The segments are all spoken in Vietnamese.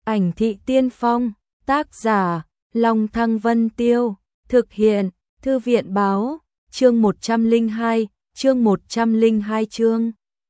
Ảnh thị tiên phong, tác giả, Long Thăng Vân Tiêu, thực hiện, Thư viện báo, chương 102, chương.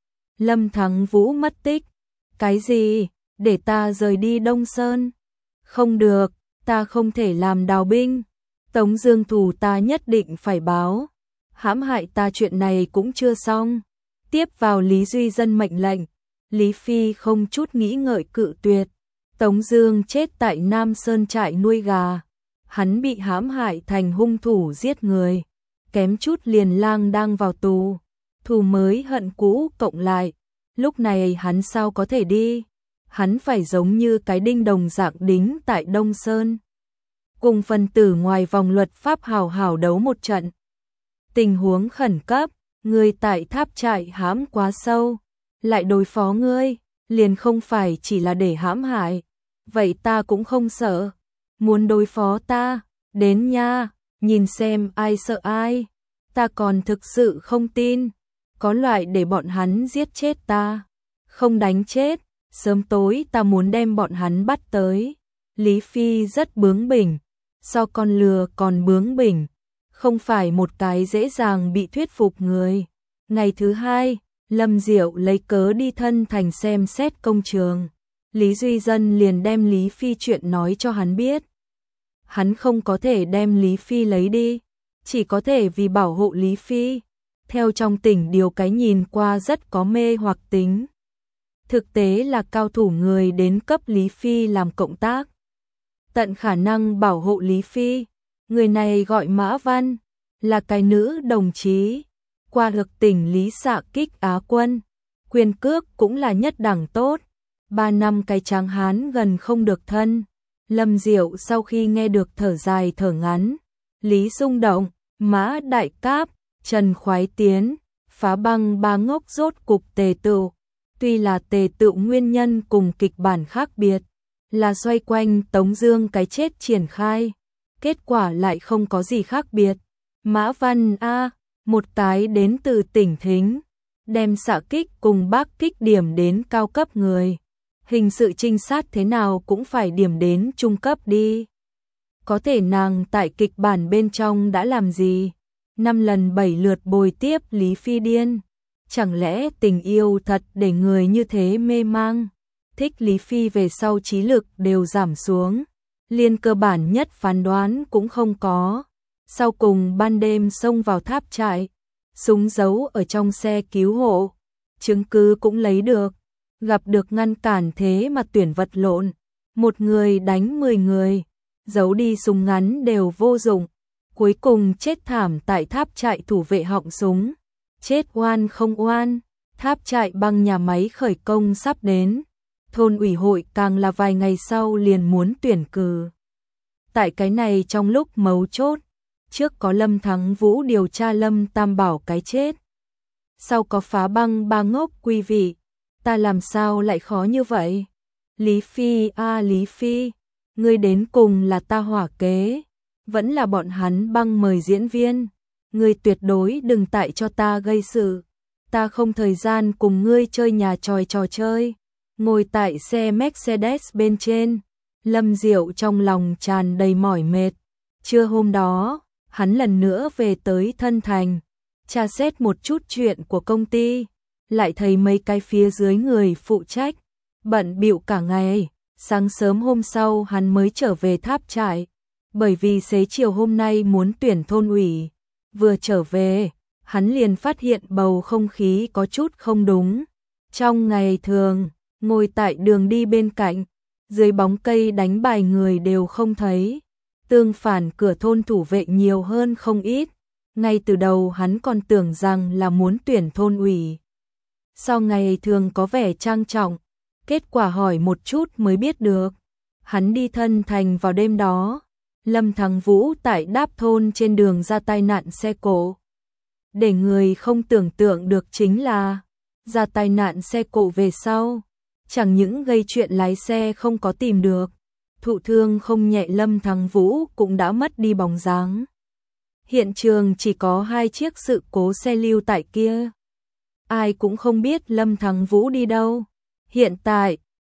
Lâm Thắng Vũ mất tích. Cái gì? Để ta rời đi Đông Sơn? Không được, ta không thể làm đào binh. Tống Dương thù ta nhất định phải báo. Hãm hại ta chuyện này cũng chưa xong. Tiếp vào Lý Duy Dân mệnh lệnh, Lý Phi không chút nghĩ ngợi cự tuyệt. Tống Dương chết tại Nam Sơn trại nuôi gà. Hắn bị hãm hại thành hung thủ giết người, kém chút liền lang đang vào tù. Thù mới hận cũ cộng lại, lúc này hắn sao có thể đi? Hắn phải giống như cái đinh đồng dạng đính tại Đông Sơn, cùng phần tử ngoài vòng luật pháp hào hào đấu một trận. Tình huống khẩn cấp, người tại tháp trại hãm quá sâu, lại đối phó ngươi, liền không phải chỉ là để hãm hại. Vậy ta cũng không sợ. Muốn đối phó ta, đến nha, nhìn xem ai sợ ai. Ta còn thực sự không tin, có loại để bọn hắn giết chết ta, không đánh chết, sớm tối ta muốn đem bọn hắn bắt tới. Lý Phi rất bướng bỉnh, so con lừa còn bướng bỉnh, không phải một cái dễ dàng bị thuyết phục người. Ngày thứ hai, Lâm Diệu lấy cớ đi thân thành xem xét công trường. Lý Duy Dân liền đem Lý Phi chuyện nói cho hắn biết. Hắn không có thể đem Lý Phi lấy đi, chỉ có thể vì bảo hộ Lý Phi. Theo trong tỉnh điều cái nhìn qua rất có mê hoặc tính. Thực tế là cao thủ người đến cấp Lý Phi làm cộng tác, tận khả năng bảo hộ Lý Phi. Người này gọi Mã Văn, là cái nữ đồng chí, qua được tỉnh Lý xạ kích Á quân, quyền cước cũng là nhất đẳng tốt. 3 năm cái tráng hán gần không được thân. Lâm Diệu sau khi nghe được thở dài thở ngắn. Lý Xung Động, Mã Đại Cáp, Trần Khoái Tiến, Phá Băng ba ngốc rốt cục tề tựu. Tuy là tề tựu nguyên nhân cùng kịch bản khác biệt, là xoay quanh Tống Dương cái chết triển khai, kết quả lại không có gì khác biệt. Mã Văn A, một cái đến từ tỉnh Thính, đem xạ kích cùng bác kích điểm đến cao cấp người. Hình sự trinh sát thế nào cũng phải điểm đến trung cấp đi. Có thể nàng tại kịch bản bên trong đã làm gì? 5 lần 7 lượt bồi tiếp Lý Phi điên. Chẳng lẽ tình yêu thật để người như thế mê mang? Thích Lý Phi về sau trí lực đều giảm xuống, liên cơ bản nhất phán đoán cũng không có. Sau cùng ban đêm xông vào tháp trại, súng giấu ở trong xe cứu hộ, chứng cứ cũng lấy được. Gặp được ngăn cản thế mà tuyển vật lộn, một người đánh 10 người, giấu đi súng ngắn đều vô dụng, cuối cùng chết thảm tại tháp trại thủ vệ họng súng. Chết oan không oan, tháp trại băng nhà máy khởi công sắp đến, thôn ủy hội càng là vài ngày sau liền muốn tuyển cử. Tại cái này trong lúc mấu chốt, trước có Lâm Thắng Vũ điều tra Lâm Tam Bảo cái chết, sau có Phá Băng ba ngốc quy vị. Ta làm sao lại khó như vậy? Lý Phi a Lý Phi, ngươi đến cùng là ta hỏa kế, vẫn là bọn hắn băng mời diễn viên. Ngươi tuyệt đối đừng tại cho ta gây sự. Ta không thời gian cùng ngươi chơi nhà trò chơi. Ngồi tại xe Mercedes bên trên, Lâm Diệu trong lòng tràn đầy mỏi mệt. Trưa hôm đó, hắn lần nữa về tới thân thành, tra xét một chút chuyện của công ty. Lại thấy mấy cái phía dưới người phụ trách bận bịu cả ngày. Sáng sớm hôm sau hắn mới trở về tháp trại, bởi vì xế chiều hôm nay muốn tuyển thôn ủy. Vừa trở về, hắn liền phát hiện bầu không khí có chút không đúng. Trong ngày thường, ngồi tại đường đi bên cạnh, dưới bóng cây đánh bài người đều không thấy. Tương phản cửa thôn thủ vệ nhiều hơn không ít. Ngay từ đầu hắn còn tưởng rằng là muốn tuyển thôn ủy, sau ngày thường có vẻ trang trọng, kết quả hỏi một chút mới biết được. Hắn đi thân thành vào đêm đó, Lâm Thắng Vũ tại Đáp thôn trên đường ra tai nạn xe cộ. Để người không tưởng tượng được chính là, ra tai nạn xe cộ về sau, chẳng những gây chuyện lái xe không có tìm được, thụ thương không nhẹ Lâm Thắng Vũ cũng đã mất đi bóng dáng. Hiện trường chỉ có 2 chiếc sự cố xe lưu tại kia. Ai cũng không biết Lâm Thắng Vũ đi đâu. Hiện tại,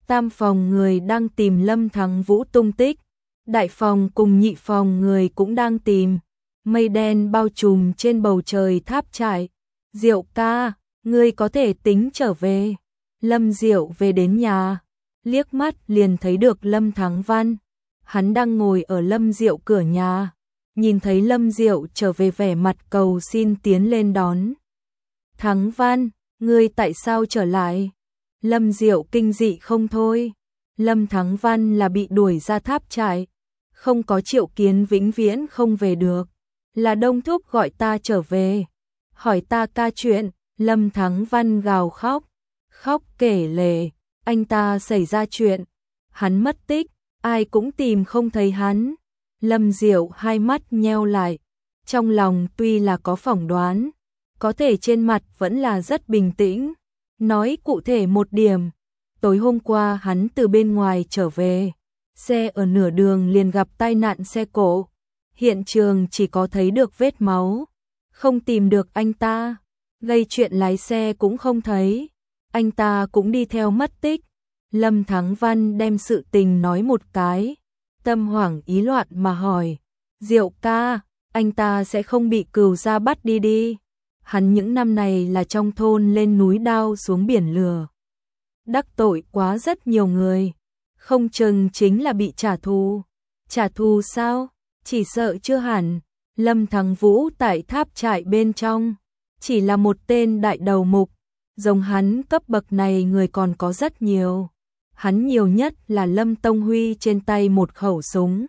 tam phòng người đang tìm Lâm Thắng Vũ tung tích, đại phòng cùng nhị phòng người cũng đang tìm. Mây đen bao trùm trên bầu trời tháp trại. Diệu ca, ngươi có thể tính trở về. Lâm Diệu về đến nhà, liếc mắt liền thấy được Lâm Thắng Văn. Hắn đang ngồi ở Lâm Diệu cửa nhà, nhìn thấy Lâm Diệu trở về vẻ mặt cầu xin tiến lên đón. Thắng Văn, ngươi tại sao trở lại? Lâm Diệu kinh dị không thôi. Lâm Thắng Văn là bị đuổi ra tháp trại, không có triệu kiến vĩnh viễn không về được. Là Đông Thúc gọi ta trở về, hỏi ta ca chuyện. Lâm Thắng Văn gào khóc, khóc kể lể, anh ta xảy ra chuyện, hắn mất tích, ai cũng tìm không thấy hắn. Lâm Diệu hai mắt nheo lại, trong lòng tuy là có phỏng đoán, có thể trên mặt vẫn là rất bình tĩnh. Nói cụ thể một điểm, tối hôm qua hắn từ bên ngoài trở về, xe ở nửa đường liền gặp tai nạn xe cộ. Hiện trường chỉ có thấy được vết máu, không tìm được anh ta, gây chuyện lái xe cũng không thấy, anh ta cũng đi theo mất tích. Lâm Thắng Văn đem sự tình nói một cái, tâm hoảng ý loạn mà hỏi, Diệu ca, anh ta sẽ không bị cừu gia bắt đi đi? Hắn những năm này là trong thôn lên núi đao xuống biển lừa, đắc tội quá rất nhiều người, không chừng chính là bị trả thù. Trả thù sao? Chỉ sợ chưa hẳn. Lâm Thắng Vũ tại tháp trại bên trong, chỉ là một tên đại đầu mục, giống hắn cấp bậc này người còn có rất nhiều. Hắn nhiều nhất là Lâm Tông Huy trên tay một khẩu súng.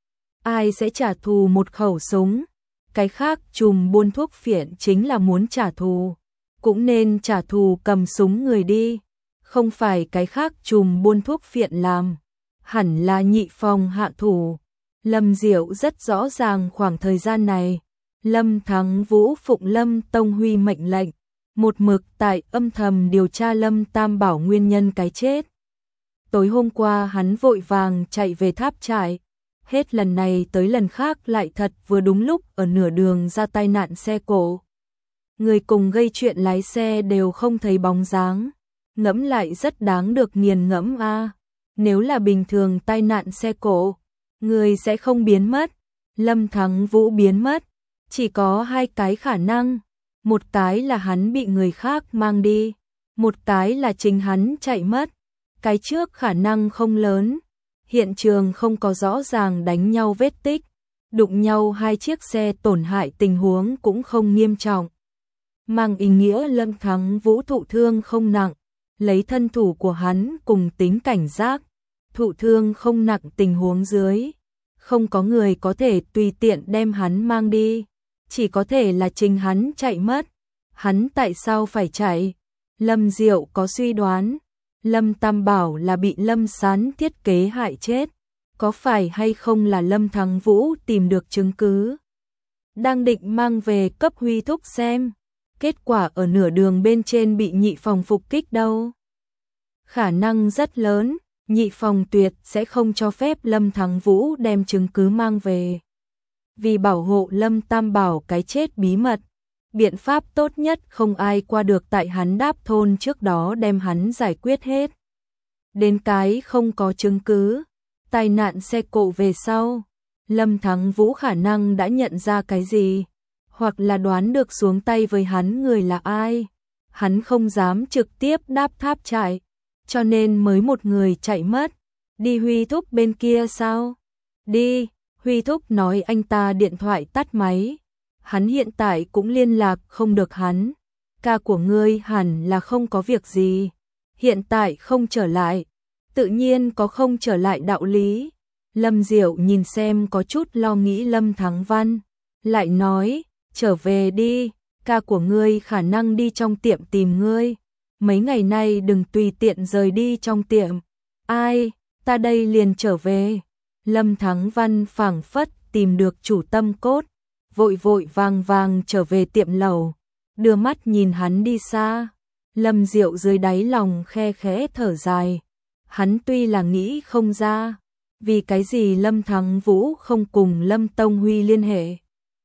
Ai sẽ trả thù một khẩu súng? Cái khác trùm buôn thuốc phiện chính là muốn trả thù, cũng nên trả thù cầm súng người đi, không phải cái khác trùm buôn thuốc phiện làm, hẳn là nhị phòng hạ thủ. Lâm Diệu rất rõ ràng khoảng thời gian này, Lâm Thắng Vũ phụng Lâm Tông Huy mệnh lệnh, một mực tại âm thầm điều tra Lâm Tam Bảo nguyên nhân cái chết. Tối hôm qua hắn vội vàng chạy về tháp trại, hết lần này tới lần khác lại thật vừa đúng lúc ở nửa đường ra tai nạn xe cộ. Người cùng gây chuyện lái xe đều không thấy bóng dáng, ngẫm lại rất đáng được nghiền ngẫm a. Nếu là bình thường tai nạn xe cộ, người sẽ không biến mất. Lâm Thắng Vũ biến mất, chỉ có hai cái khả năng, một cái là hắn bị người khác mang đi, một cái là chính hắn chạy mất. Cái trước khả năng không lớn, hiện trường không có rõ ràng đánh nhau vết tích, đụng nhau hai chiếc xe tổn hại tình huống cũng không nghiêm trọng. Mang ý nghĩa Lâm Thắng Vũ thụ thương không nặng, lấy thân thủ của hắn cùng tính cảnh giác, thụ thương không nặng tình huống dưới, không có người có thể tùy tiện đem hắn mang đi, chỉ có thể là chính hắn chạy mất. Hắn tại sao phải chạy? Lâm Diệu có suy đoán, Lâm Tam Bảo là bị Lâm Sán thiết kế hại chết, có phải hay không là Lâm Thắng Vũ tìm được chứng cứ, đang định mang về cấp Huy thúc xem, kết quả ở nửa đường bên trên bị nhị phòng phục kích đâu. Khả năng rất lớn, nhị phòng tuyệt sẽ không cho phép Lâm Thắng Vũ đem chứng cứ mang về. Vì bảo hộ Lâm Tam Bảo cái chết bí mật, biện pháp tốt nhất không ai qua được tại hắn đáp thôn trước đó đem hắn giải quyết hết. Đến cái không có chứng cứ, tai nạn xe cộ về sau, Lâm Thắng Vũ khả năng đã nhận ra cái gì, hoặc là đoán được xuống tay với hắn người là ai. Hắn không dám trực tiếp đáp tháp trại, cho nên mới một người chạy mất. Đi Huy thúc bên kia sao? Đi, Huy thúc nói anh ta điện thoại tắt máy. Hắn hiện tại cũng liên lạc không được hắn. Ca của ngươi hẳn là không có việc gì. Hiện tại không trở lại, tự nhiên có không trở lại đạo lý. Lâm Diệu nhìn xem có chút lo nghĩ Lâm Thắng Văn, lại nói, trở về đi, ca của ngươi khả năng đi trong tiệm tìm ngươi. Mấy ngày nay đừng tùy tiện rời đi trong tiệm. Ai, ta đây liền trở về. Lâm Thắng Văn phảng phất tìm được chủ tâm cốt, vội vội vàng vàng trở về tiệm lẩu, đưa mắt nhìn hắn đi xa. Lâm Diệu dưới đáy lòng khe khẽ thở dài. Hắn tuy là nghĩ không ra, vì cái gì Lâm Thắng Vũ không cùng Lâm Tông Huy liên hệ.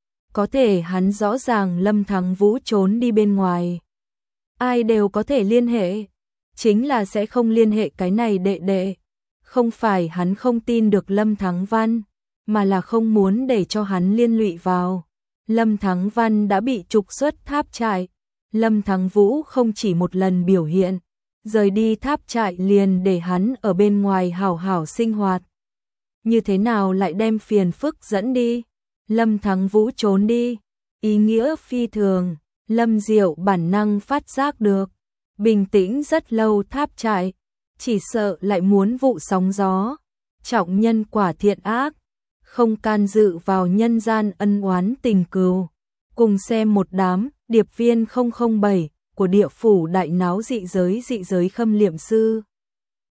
Có thể hắn rõ ràng Lâm Thắng Vũ trốn đi bên ngoài. Ai đều có thể liên hệ. chính là sẽ không liên hệ cái này đệ đệ. Không phải hắn không tin được Lâm Thắng Văn, mà là không muốn để cho hắn liên lụy vào. Lâm Thắng Văn đã bị trục xuất tháp trại. Lâm Thắng Vũ không chỉ một lần biểu hiện, rời đi tháp trại liền để hắn ở bên ngoài hảo hảo sinh hoạt. Như thế nào lại đem phiền phức dẫn đi? Lâm Thắng Vũ trốn đi, ý nghĩa phi thường, Lâm Diệu bản năng phát giác được. Bình tĩnh rất lâu tháp trại, chỉ sợ lại muốn vụ sóng gió, trọng nhân quả thiện ác, không can dự vào nhân gian ân oán tình cừu. Cùng xem một đám điệp viên 007 của địa phủ đại náo dị giới khâm liệm sư.